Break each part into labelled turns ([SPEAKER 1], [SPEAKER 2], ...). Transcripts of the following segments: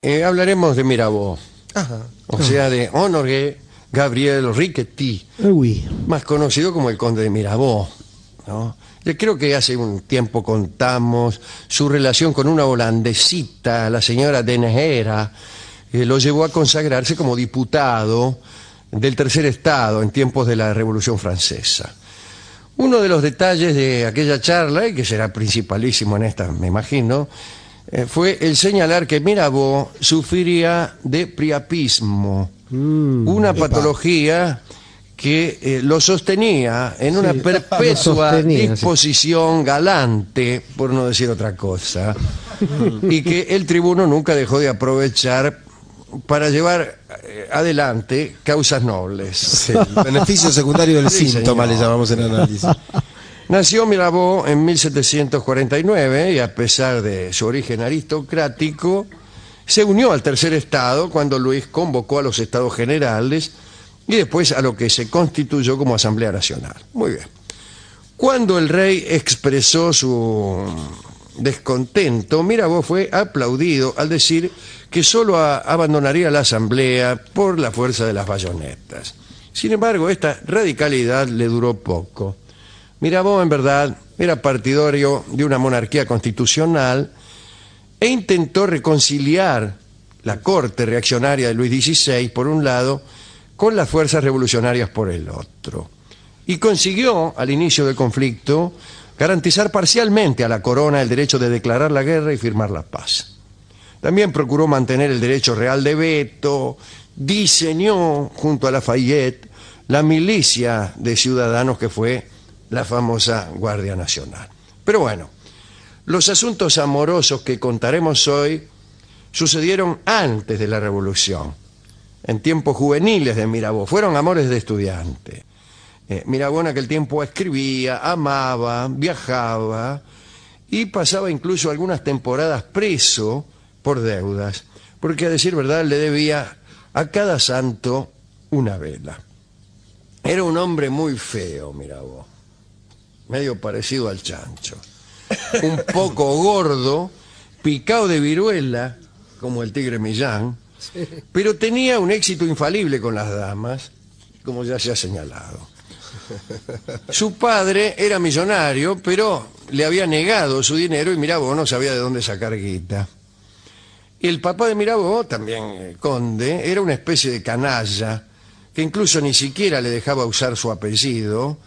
[SPEAKER 1] hablaremos de Mirabeau,
[SPEAKER 2] Ajá.
[SPEAKER 1] o sea, de Honoré Gabriel Riquetti,
[SPEAKER 3] Oui.
[SPEAKER 1] más conocido como el Conde de Mirabeau, ¿no? Yo creo que hace un tiempo contamos su relación con una holandesita, la señora de Nejera, que lo llevó a consagrarse como diputado del Tercer Estado en tiempos de la Revolución Francesa. Uno de los detalles de aquella charla, y que será principalísimo en esta, me imagino, fue el señalar que Mirabeau sufriría de priapismo, una patología que lo sostenía en una perpetua disposición galante, por no decir otra cosa, y que el tribuno nunca dejó de aprovechar para llevar adelante causas nobles.
[SPEAKER 2] Sí, el beneficio secundario del
[SPEAKER 1] Sí,
[SPEAKER 2] síntoma,
[SPEAKER 1] señor.
[SPEAKER 2] le llamamos en análisis.
[SPEAKER 1] Nació Mirabeau en 1749 y a pesar de su origen aristocrático, se unió al Tercer Estado cuando Luis convocó a los Estados Generales y después a lo que se constituyó como Asamblea Nacional. Muy bien. Cuando el rey expresó su descontento, Mirabeau fue aplaudido al decir que solo abandonaría la Asamblea por la fuerza de las bayonetas. Sin embargo, esta radicalidad le duró poco. Mirabeau, en verdad, era partidario de una monarquía constitucional e intentó reconciliar la corte reaccionaria de Luis XVI, por un lado, con las fuerzas revolucionarias por el otro. Y consiguió, al inicio del conflicto, garantizar parcialmente a la corona el derecho de declarar la guerra y firmar la paz. También procuró mantener el derecho real de veto, diseñó, junto a Lafayette, la milicia de ciudadanos que fue la famosa Guardia Nacional. Pero bueno, los asuntos amorosos que contaremos hoy sucedieron antes de la Revolución, en tiempos juveniles de Mirabeau. Fueron amores de estudiante. Mirabeau en aquel tiempo escribía, amaba, viajaba y pasaba incluso algunas temporadas preso por deudas, porque a decir verdad le debía a cada santo una vela. Era un hombre muy feo, Mirabeau, medio parecido al chancho, un poco gordo, picado de viruela, como el tigre Millán, pero tenía un éxito infalible con las damas, como ya se ha señalado. Su padre era millonario, pero le había negado su dinero y Mirabeau no sabía de dónde sacar guita. El papá de Mirabeau, también conde, era una especie de canalla, que incluso ni siquiera le dejaba usar su apellido,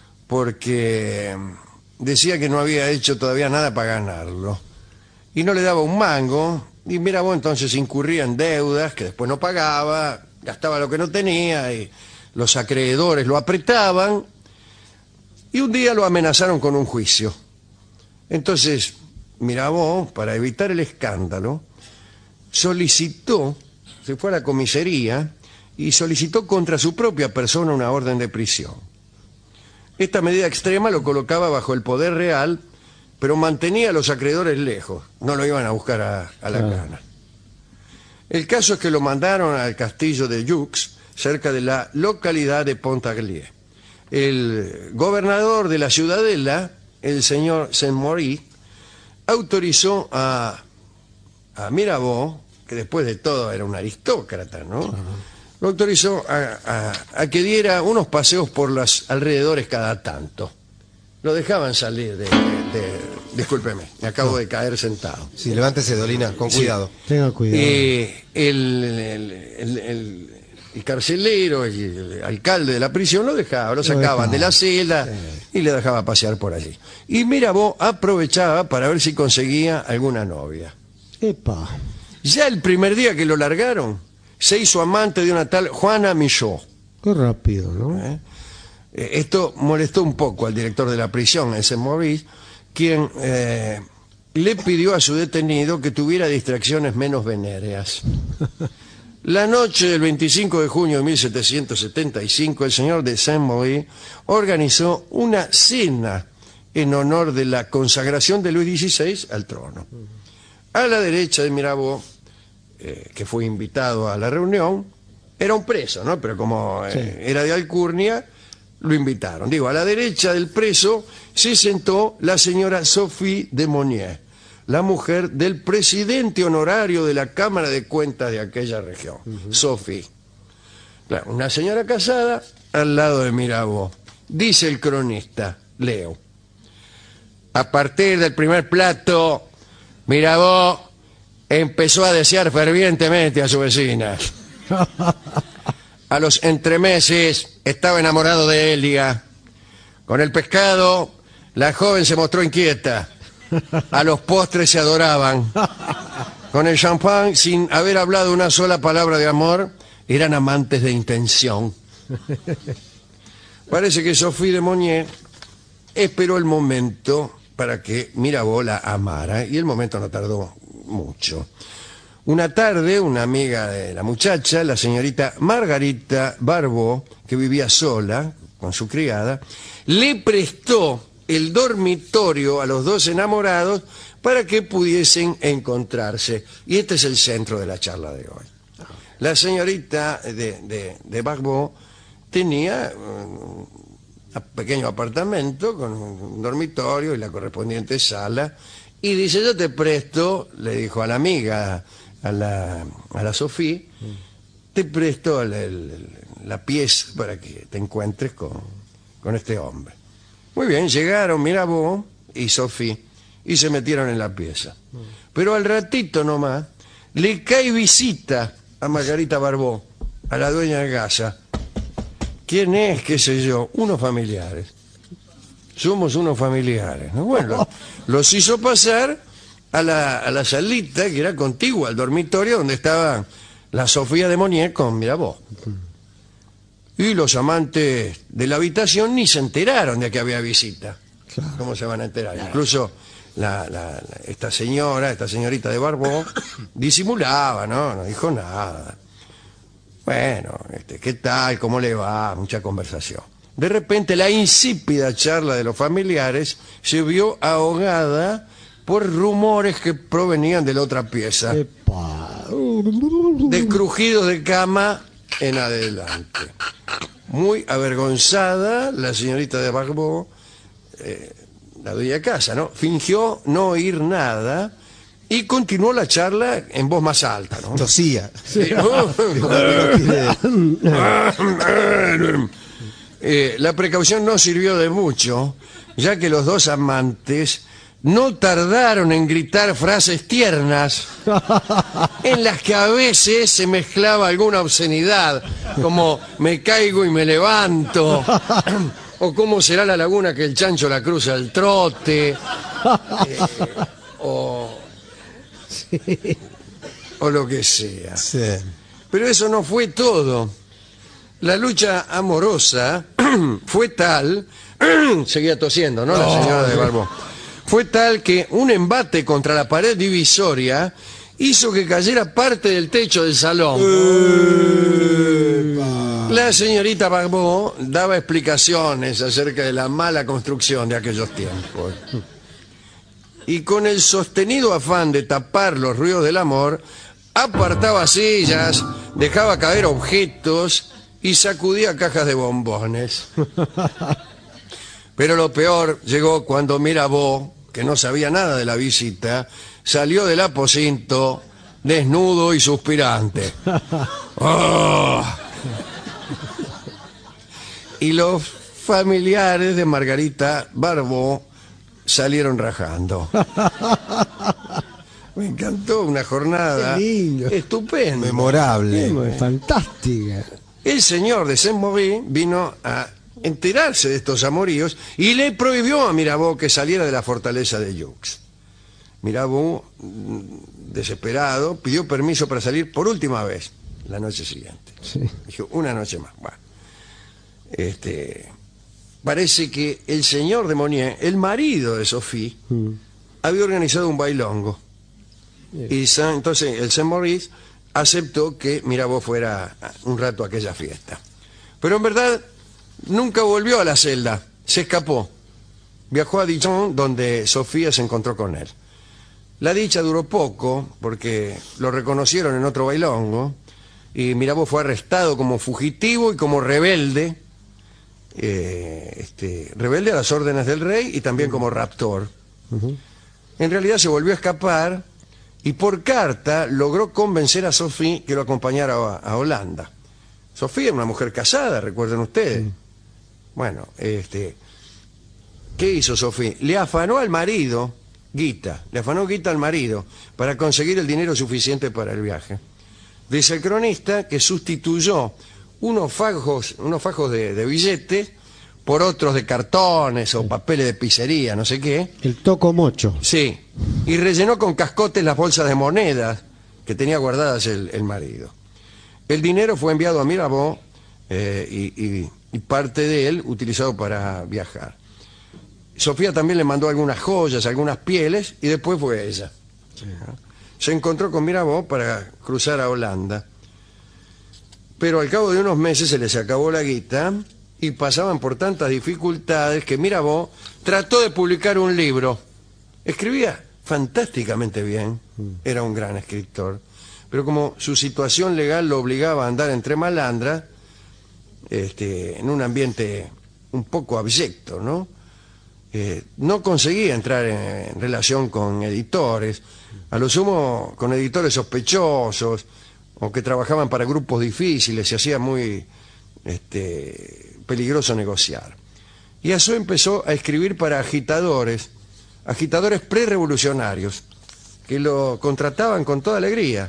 [SPEAKER 1] porque decía que no había hecho todavía nada para ganarlo. Y no le daba un mango, y Mirabeau entonces incurría en deudas que después no pagaba, gastaba lo que no tenía, y los acreedores lo apretaban, y un día lo amenazaron con un juicio. Entonces, Mirabeau, para evitar el escándalo, se fue a la comisaría y solicitó contra su propia persona una orden de prisión. Esta medida extrema lo colocaba bajo el poder real, pero mantenía a los acreedores lejos, no lo iban a buscar a la cana. El caso es que lo mandaron al castillo de Joux, cerca de la localidad de Pontarlier. El gobernador de la ciudadela, el señor Saint-Maurice, autorizó a Mirabeau, que después de todo era un aristócrata, ¿no? Lo autorizó a que diera unos paseos por los alrededores cada tanto. Lo dejaban salir discúlpeme, me acabo de caer sentado.
[SPEAKER 2] Sí, levántese, Dolina, con cuidado.
[SPEAKER 3] Tenga cuidado.
[SPEAKER 1] El carcelero y el alcalde de la prisión lo sacaban de la celda y le dejaba pasear por allí. Y Mirabeau aprovechaba para ver si conseguía alguna novia.
[SPEAKER 3] Epa.
[SPEAKER 1] Ya el primer día que lo largaron, se hizo amante de una tal Juana Michaud.
[SPEAKER 3] Qué rápido, ¿no?
[SPEAKER 1] Esto molestó un poco al director de la prisión, ese Maurice, quien le pidió a su detenido que tuviera distracciones menos venéreas. La noche del 25 de junio de 1775, el señor de Saint-Maurice organizó una cena en honor de la consagración de Luis XVI al trono. A la derecha de Mirabeau, que fue invitado a la reunión, era un preso, ¿no? Pero como era de alcurnia, lo invitaron. Digo, a la derecha del preso se sentó la señora Sophie de Monnier, la mujer del presidente honorario de la Cámara de Cuentas de aquella región, Sophie. Claro, una señora casada al lado de Mirabeau. Dice el cronista, leo: a partir del primer plato, Mirabeau empezó a desear fervientemente a su vecina. A los entremeses estaba enamorado de Elia. Con el pescado, la joven se mostró inquieta. A los postres se adoraban. Con el champán, sin haber hablado una sola palabra de amor, eran amantes de intención. Parece que Sophie de Monnier esperó el momento para que Mirabeau la amara, y el momento no tardó mucho. Una tarde, una amiga de la muchacha, la señorita Margarita Barbeau, que vivía sola con su criada, le prestó el dormitorio a los dos enamorados para que pudiesen encontrarse. Y este es el centro de la charla de hoy. La señorita de Barbeau tenía un pequeño apartamento con un dormitorio y la correspondiente sala, y dice: yo te presto, le dijo a la amiga, a la Sophie, te presto la pieza para que te encuentres con este hombre. Muy bien, llegaron Mirabeau y Sophie y se metieron en la pieza. Pero al ratito nomás le cae visita a Margarita Barbeau, a la dueña de casa. ¿Quién es? ¿Qué sé yo? Unos familiares. Somos unos familiares, ¿no? Bueno, los hizo pasar a la salita que era contigua al dormitorio donde estaba la Sofía de Monnier con Mirabeau. Y los amantes de la habitación ni se enteraron de que había visita. Claro. ¿Cómo se van a enterar? Claro. Incluso esta señorita de Barbeau disimulaba, ¿no? No dijo nada. Bueno, ¿qué tal? ¿Cómo le va? Mucha conversación. De repente la insípida charla de los familiares se vio ahogada por rumores que provenían de la otra pieza. De crujidos de cama en adelante. Muy avergonzada, la señorita de Barbeau, la dueña de casa, ¿no?, fingió no oír nada y continuó la charla en voz más alta, ¿no?
[SPEAKER 2] Tosía.
[SPEAKER 1] Sí, la precaución no sirvió de mucho, ya que los dos amantes no tardaron en gritar frases tiernas en las que a veces se mezclaba alguna obscenidad, como me caigo y me levanto, o cómo será la laguna que el chancho la cruza al trote, o lo que sea.
[SPEAKER 2] Sí.
[SPEAKER 1] Pero eso no fue todo. La lucha amorosa fue tal, seguía tosiendo, ¿no? La señora de Barbeau. Fue tal que un embate contra la pared divisoria hizo que cayera parte del techo del salón. La señorita Barbeau daba explicaciones acerca de la mala construcción de aquellos tiempos. Y con el sostenido afán de tapar los ruidos del amor, apartaba sillas, dejaba caer objetos y sacudía cajas de bombones. Pero lo peor llegó cuando Mirabeau, que no sabía nada de la visita, salió del aposento desnudo y suspirante. ¡Oh! Y los familiares de Margarita Barbeau salieron rajando. Me encantó, una jornada estupenda,
[SPEAKER 2] memorable,
[SPEAKER 3] fantástica.
[SPEAKER 1] El señor de Saint-Maurice vino a enterarse de estos amoríos y le prohibió a Mirabeau que saliera de la fortaleza de Joux. Mirabeau, desesperado, pidió permiso para salir por última vez la noche siguiente.
[SPEAKER 3] Sí.
[SPEAKER 1] Dijo, una noche más. Bueno, parece que el señor de Monnier, el marido de Sophie, había organizado un bailongo. Y entonces el Saint-Maurice aceptó que Mirabeau fuera un rato a aquella fiesta. Pero en verdad nunca volvió a la celda, se escapó. Viajó a Dijon, donde Sofía se encontró con él. La dicha duró poco, porque lo reconocieron en otro bailongo, y Mirabeau fue arrestado como fugitivo y como rebelde, rebelde a las órdenes del rey y también como raptor. En realidad se volvió a escapar y por carta logró convencer a Sophie que lo acompañara a Holanda. Sophie era una mujer casada, recuerden ustedes. Bueno, ¿qué hizo Sophie? Le afanó al marido guita, le afanó guita al marido para conseguir el dinero suficiente para el viaje. Dice el cronista que sustituyó unos fajos de billetes por otros de cartones o papeles de pizzería, no sé qué.
[SPEAKER 3] El toco mocho.
[SPEAKER 1] Sí, y rellenó con cascotes las bolsas de monedas que tenía guardadas el marido. El dinero fue enviado a Mirabeau y parte de él utilizado para viajar. Sofía también le mandó algunas joyas, algunas pieles, y después fue ella. Se encontró con Mirabeau para cruzar a Holanda. Pero al cabo de unos meses se les acabó la guita y pasaban por tantas dificultades que Mirabeau trató de publicar un libro. Escribía fantásticamente bien, era un gran escritor, pero como su situación legal lo obligaba a andar entre malandras, en un ambiente un poco abyecto, ¿no? No conseguía entrar en relación con editores, a lo sumo con editores sospechosos o que trabajaban para grupos difíciles, se hacía muy peligroso negociar. Y eso empezó a escribir para agitadores prerevolucionarios, que lo contrataban con toda alegría.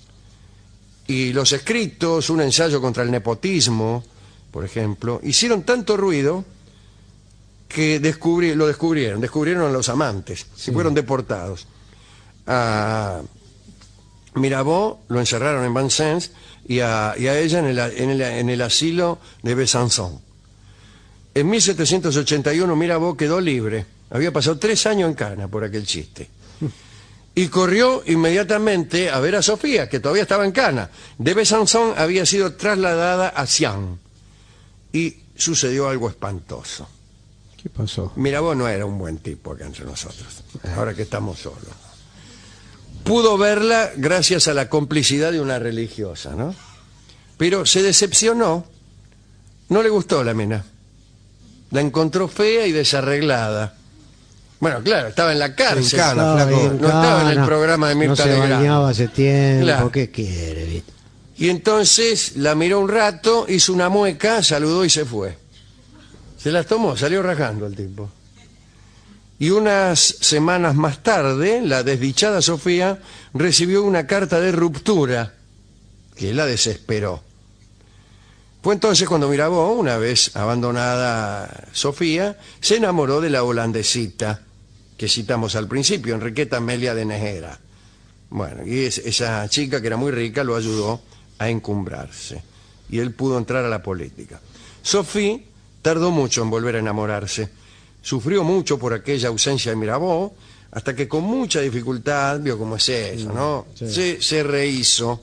[SPEAKER 1] Y los escritos, un ensayo contra el nepotismo, por ejemplo, hicieron tanto ruido que descubrieron a los amantes, y fueron deportados. A Mirabeau lo encerraron en Vincennes y a ella en el asilo de Besançon. En 1781 Mirabeau quedó libre, había pasado 3 años en cana por aquel chiste. Y corrió inmediatamente a ver a Sofía, que todavía estaba en cana. De Besançon había sido trasladada a Sion. Y sucedió algo espantoso.
[SPEAKER 3] ¿Qué pasó?
[SPEAKER 1] Mirabeau no era un buen tipo acá entre nosotros, ahora que estamos solos. Pudo verla gracias a la complicidad de una religiosa, ¿no? Pero se decepcionó, no le gustó la mina. La encontró fea y desarreglada. Bueno, claro, estaba en la cárcel. No estaba en el programa de Mirta Legrand.
[SPEAKER 3] No se bañaba hace tiempo,
[SPEAKER 1] Claro.
[SPEAKER 3] ¿Qué quiere, viste?
[SPEAKER 1] Y entonces la miró un rato, hizo una mueca, saludó y se fue. Se las tomó, salió rajando el tipo. Y unas semanas más tarde, la desdichada Sofía recibió una carta de ruptura que la desesperó. Fue entonces cuando Mirabeau, una vez abandonada Sofía, se enamoró de la holandesita que citamos al principio, Enriqueta Amelia de Nejera. Bueno, y esa chica que era muy rica lo ayudó a encumbrarse y él pudo entrar a la política. Sophie tardó mucho en volver a enamorarse. Sufrió mucho por aquella ausencia de Mirabeau, hasta que con mucha dificultad, vio cómo es eso, ¿no?
[SPEAKER 3] Sí.
[SPEAKER 1] Se rehizo.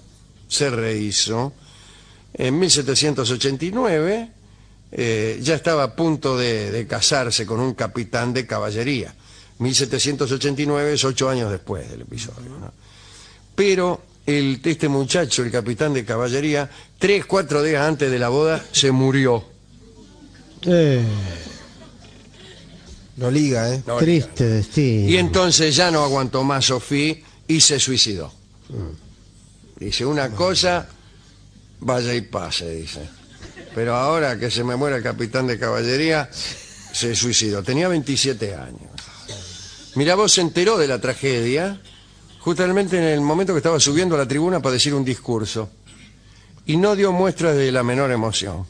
[SPEAKER 1] En 1789 ya estaba a punto de casarse con un capitán de caballería. 1789 es 8 años después del episodio, ¿no? Pero este muchacho, el capitán de caballería, 3-4 días antes de la boda, se murió.
[SPEAKER 2] No liga, ¿eh?
[SPEAKER 1] No,
[SPEAKER 3] Triste destino.
[SPEAKER 1] y entonces ya no aguantó más Sophie y se suicidó. Dice, una cosa, vaya y pase, dice. Pero ahora que se me muera el capitán de caballería, se suicidó. Tenía 27 años. Mirabeau se enteró de la tragedia justamente en el momento que estaba subiendo a la tribuna para decir un discurso. Y no dio muestras de la menor emoción.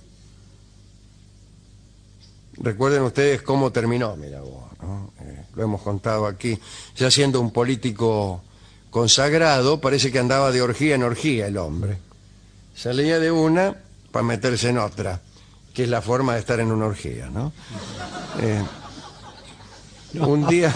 [SPEAKER 1] Recuerden ustedes cómo terminó Mirabeau, ¿no? Lo hemos contado aquí. Ya siendo un político consagrado, parece que andaba de orgía en orgía el hombre. Salía de una para meterse en otra, que es la forma de estar en una orgía, ¿no? Un día...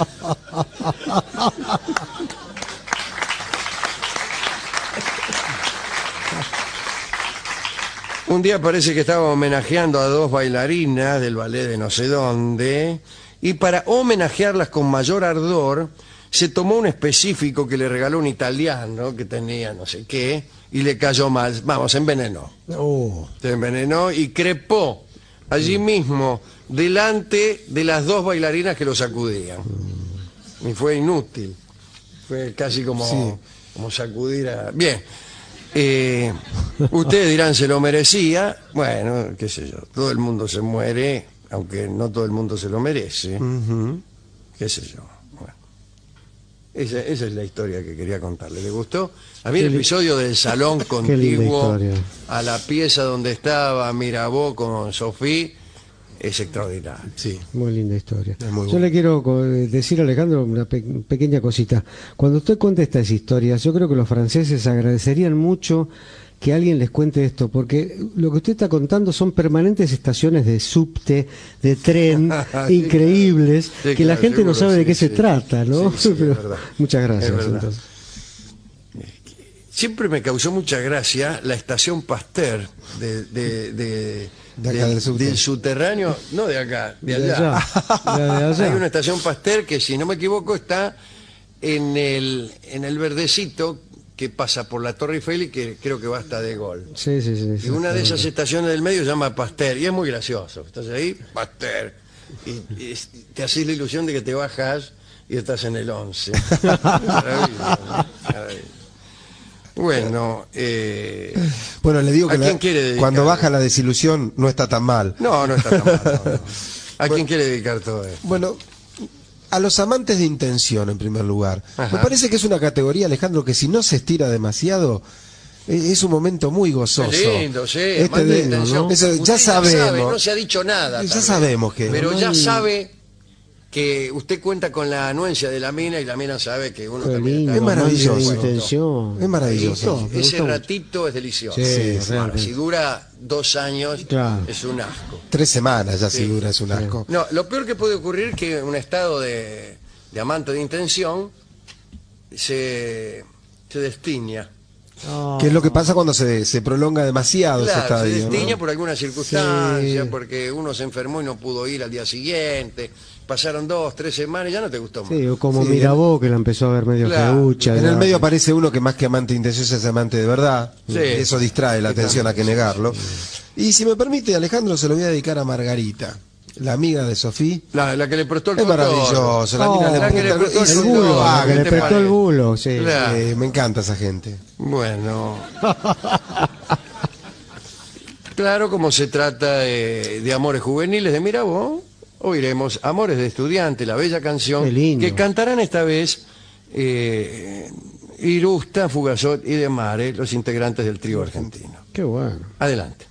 [SPEAKER 1] Un día parece que estaba homenajeando a 2 bailarinas del ballet de no sé dónde, y para homenajearlas con mayor ardor, se tomó un específico que le regaló un italiano que tenía no sé qué, y le cayó mal. Vamos, se envenenó. Se envenenó y crepó allí mismo, delante de las 2 bailarinas que lo sacudían. y fue inútil. Fue casi como,
[SPEAKER 2] Sí.
[SPEAKER 1] como sacudir a... Bien. Ustedes dirán, ¿se lo merecía? Bueno, qué sé yo. Todo el mundo se muere, aunque no todo el mundo se lo merece. Qué sé yo. Bueno. Esa es la historia que quería contarle. ¿Le gustó? A mí el episodio del salón
[SPEAKER 3] Qué linda
[SPEAKER 1] contiguo
[SPEAKER 3] historia.
[SPEAKER 1] a la pieza donde estaba Mirabó con Sofía es extraordinario.
[SPEAKER 2] Sí.
[SPEAKER 3] Muy linda historia.
[SPEAKER 2] Es muy
[SPEAKER 3] Yo
[SPEAKER 2] bueno.
[SPEAKER 3] le quiero decir a Alejandro una pequeña cosita. Cuando usted cuenta estas historias, yo creo que los franceses agradecerían mucho que alguien les cuente esto, porque lo que usted está contando son permanentes estaciones de subte, de tren,
[SPEAKER 1] Sí,
[SPEAKER 3] increíbles,
[SPEAKER 1] claro. Sí,
[SPEAKER 3] que la
[SPEAKER 1] claro,
[SPEAKER 3] gente no
[SPEAKER 1] seguro,
[SPEAKER 3] sabe de
[SPEAKER 1] sí,
[SPEAKER 3] qué se
[SPEAKER 1] sí.
[SPEAKER 3] trata, ¿no?
[SPEAKER 1] Sí, sí, es
[SPEAKER 3] Pero
[SPEAKER 1] verdad.
[SPEAKER 3] muchas gracias.
[SPEAKER 1] Es verdad.
[SPEAKER 3] Entonces.
[SPEAKER 1] Siempre me causó mucha gracia la estación Pasteur de
[SPEAKER 2] acá del subte.
[SPEAKER 1] del subterráneo, no de acá, de
[SPEAKER 3] De
[SPEAKER 1] allá.
[SPEAKER 3] allá, de allá.
[SPEAKER 1] Hay una estación Pasteur que, si no me equivoco, está en el verdecito que pasa por la Torre Eiffel y que creo que va hasta De Gaulle.
[SPEAKER 3] Sí, sí, sí.
[SPEAKER 1] Y una de esas
[SPEAKER 3] exactamente.
[SPEAKER 1] estaciones del medio se llama Pasteur y es muy gracioso. Estás ahí, Pasteur, y te haces la ilusión de que te bajas y estás en el 11. Maravilloso, maravilloso. Bueno,
[SPEAKER 2] Bueno, le digo
[SPEAKER 1] ¿a
[SPEAKER 2] que
[SPEAKER 1] quién quiere dedicar?
[SPEAKER 2] cuando baja la desilusión no está tan mal.
[SPEAKER 1] no está tan mal. No. ¿A quién quiere dedicar todo esto?
[SPEAKER 2] Bueno, a los amantes de intención, en primer lugar.
[SPEAKER 1] Ajá.
[SPEAKER 2] Me parece que es una categoría, Alejandro, que si no se estira demasiado, es un momento muy gozoso.
[SPEAKER 1] Qué lindo, sí.
[SPEAKER 2] Este
[SPEAKER 1] amante de
[SPEAKER 2] de-
[SPEAKER 1] intención.
[SPEAKER 2] eso
[SPEAKER 1] Usted
[SPEAKER 2] ya
[SPEAKER 1] sabe,
[SPEAKER 2] sabemos.
[SPEAKER 1] no se ha dicho nada.
[SPEAKER 2] Ya
[SPEAKER 1] tal vez,
[SPEAKER 2] sabemos que-
[SPEAKER 1] Pero ya
[SPEAKER 3] Ay.
[SPEAKER 1] sabe que usted cuenta con la anuencia de la mina y la mina sabe que uno
[SPEAKER 3] Qué
[SPEAKER 1] también
[SPEAKER 3] lindo,
[SPEAKER 1] está...
[SPEAKER 2] Es maravilloso.
[SPEAKER 3] amante de
[SPEAKER 1] Bueno,
[SPEAKER 3] intención.
[SPEAKER 2] Es maravilloso.
[SPEAKER 3] Me
[SPEAKER 1] Ese
[SPEAKER 3] gustó mucho.
[SPEAKER 1] ratito es delicioso.
[SPEAKER 3] Sí,
[SPEAKER 1] Ahora,
[SPEAKER 3] realmente.
[SPEAKER 1] si dura 2 años,
[SPEAKER 3] Claro.
[SPEAKER 1] es un asco.
[SPEAKER 2] 3 semanas ya
[SPEAKER 1] Sí.
[SPEAKER 2] si dura, es un asco.
[SPEAKER 1] No, lo peor que puede ocurrir es que un estado de amante de intención se destiña.
[SPEAKER 3] Ah.
[SPEAKER 2] Que es lo que pasa cuando se prolonga demasiado ese
[SPEAKER 1] Claro, se
[SPEAKER 2] estadio, ¿no?
[SPEAKER 1] destiña por alguna circunstancia,
[SPEAKER 3] Sí.
[SPEAKER 1] porque uno se enfermó y no pudo ir al día siguiente. Pasaron 2, 3 semanas y ya no te gustó más.
[SPEAKER 3] Sí, o como
[SPEAKER 2] Sí,
[SPEAKER 3] Mirabó, que la empezó a ver medio
[SPEAKER 1] Claro.
[SPEAKER 3] feucha.
[SPEAKER 2] En
[SPEAKER 3] ya.
[SPEAKER 2] el medio aparece uno que más que amante de intención es amante de verdad.
[SPEAKER 1] Sí.
[SPEAKER 2] Eso distrae la
[SPEAKER 1] Sí,
[SPEAKER 2] atención,
[SPEAKER 1] también.
[SPEAKER 2] a que negarlo. Y si me permite, Alejandro, se lo voy a dedicar a Margarita, la amiga de Sofía.
[SPEAKER 1] La que le prestó el
[SPEAKER 2] Es
[SPEAKER 1] cotorro.
[SPEAKER 2] maravilloso, la
[SPEAKER 3] Oh,
[SPEAKER 2] mina le
[SPEAKER 1] la que le
[SPEAKER 2] apunta-
[SPEAKER 1] prestó
[SPEAKER 2] hizo
[SPEAKER 3] El
[SPEAKER 1] el
[SPEAKER 2] un
[SPEAKER 3] bulo,
[SPEAKER 1] cotorro,
[SPEAKER 3] la que
[SPEAKER 1] ¿qué
[SPEAKER 3] le
[SPEAKER 1] te
[SPEAKER 3] prestó el
[SPEAKER 1] parece?
[SPEAKER 3] bulo, sí.
[SPEAKER 1] Claro.
[SPEAKER 2] Me encanta esa gente.
[SPEAKER 1] Bueno. Claro, como se trata de amores juveniles de Mirabó, oiremos Amores de Estudiante, la bella canción
[SPEAKER 3] Qué lindo.
[SPEAKER 1] que cantarán esta vez Irusta, Fugazot y De Mare, los integrantes del trío argentino.
[SPEAKER 3] Qué bueno.
[SPEAKER 1] Adelante.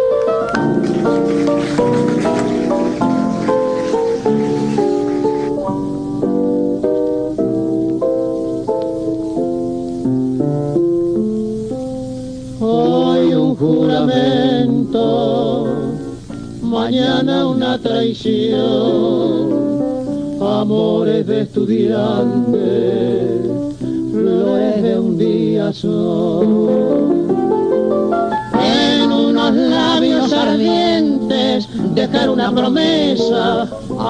[SPEAKER 4] Hoy un juramento, mañana una traición, amores de estudiantes, flores de un día son. En unos labios ardientes, dejar una promesa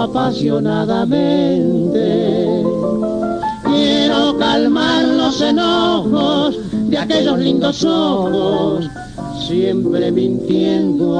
[SPEAKER 4] apasionadamente. Quiero calmar los enojos de aquellos lindos ojos, siempre mintiendo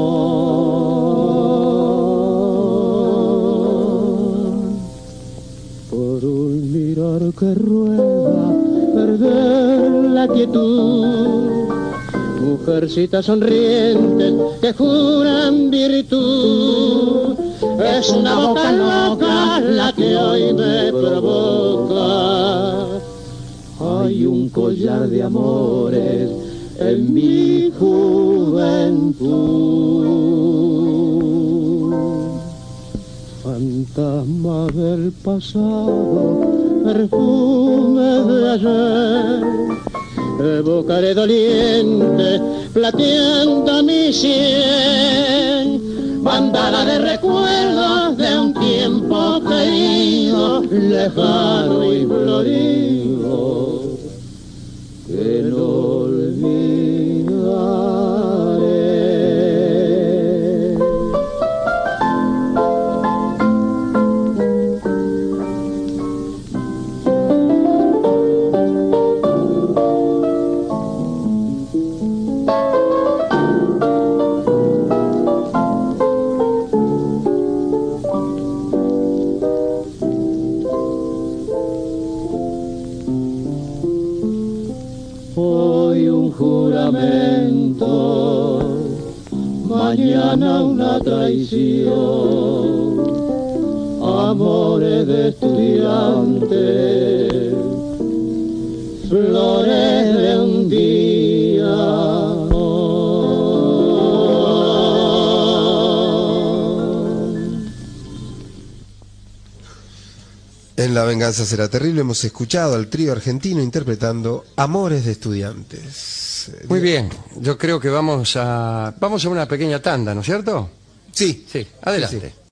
[SPEAKER 4] amor. Por un mirar que rueda, perder la quietud. Mujercitas sonrientes que juran virtud. Es una boca loca la que hoy me provoca. Hay un collar de amores en mi juventud. Fantasma del pasado, perfume de ayer. Evocaré doliente, plateando mi sien. Bandada de recuerdos de un tiempo querido, lejano y florido, que no olvidaré. hoy un juramento, mañana una traición, amores de estudiante, flores de un día.
[SPEAKER 2] En La venganza será terrible hemos escuchado al trío argentino interpretando Amores de estudiantes.
[SPEAKER 1] Muy bien, yo creo que vamos a una pequeña tanda, ¿no es cierto?
[SPEAKER 2] Sí.
[SPEAKER 1] Sí, adelante.
[SPEAKER 2] Sí.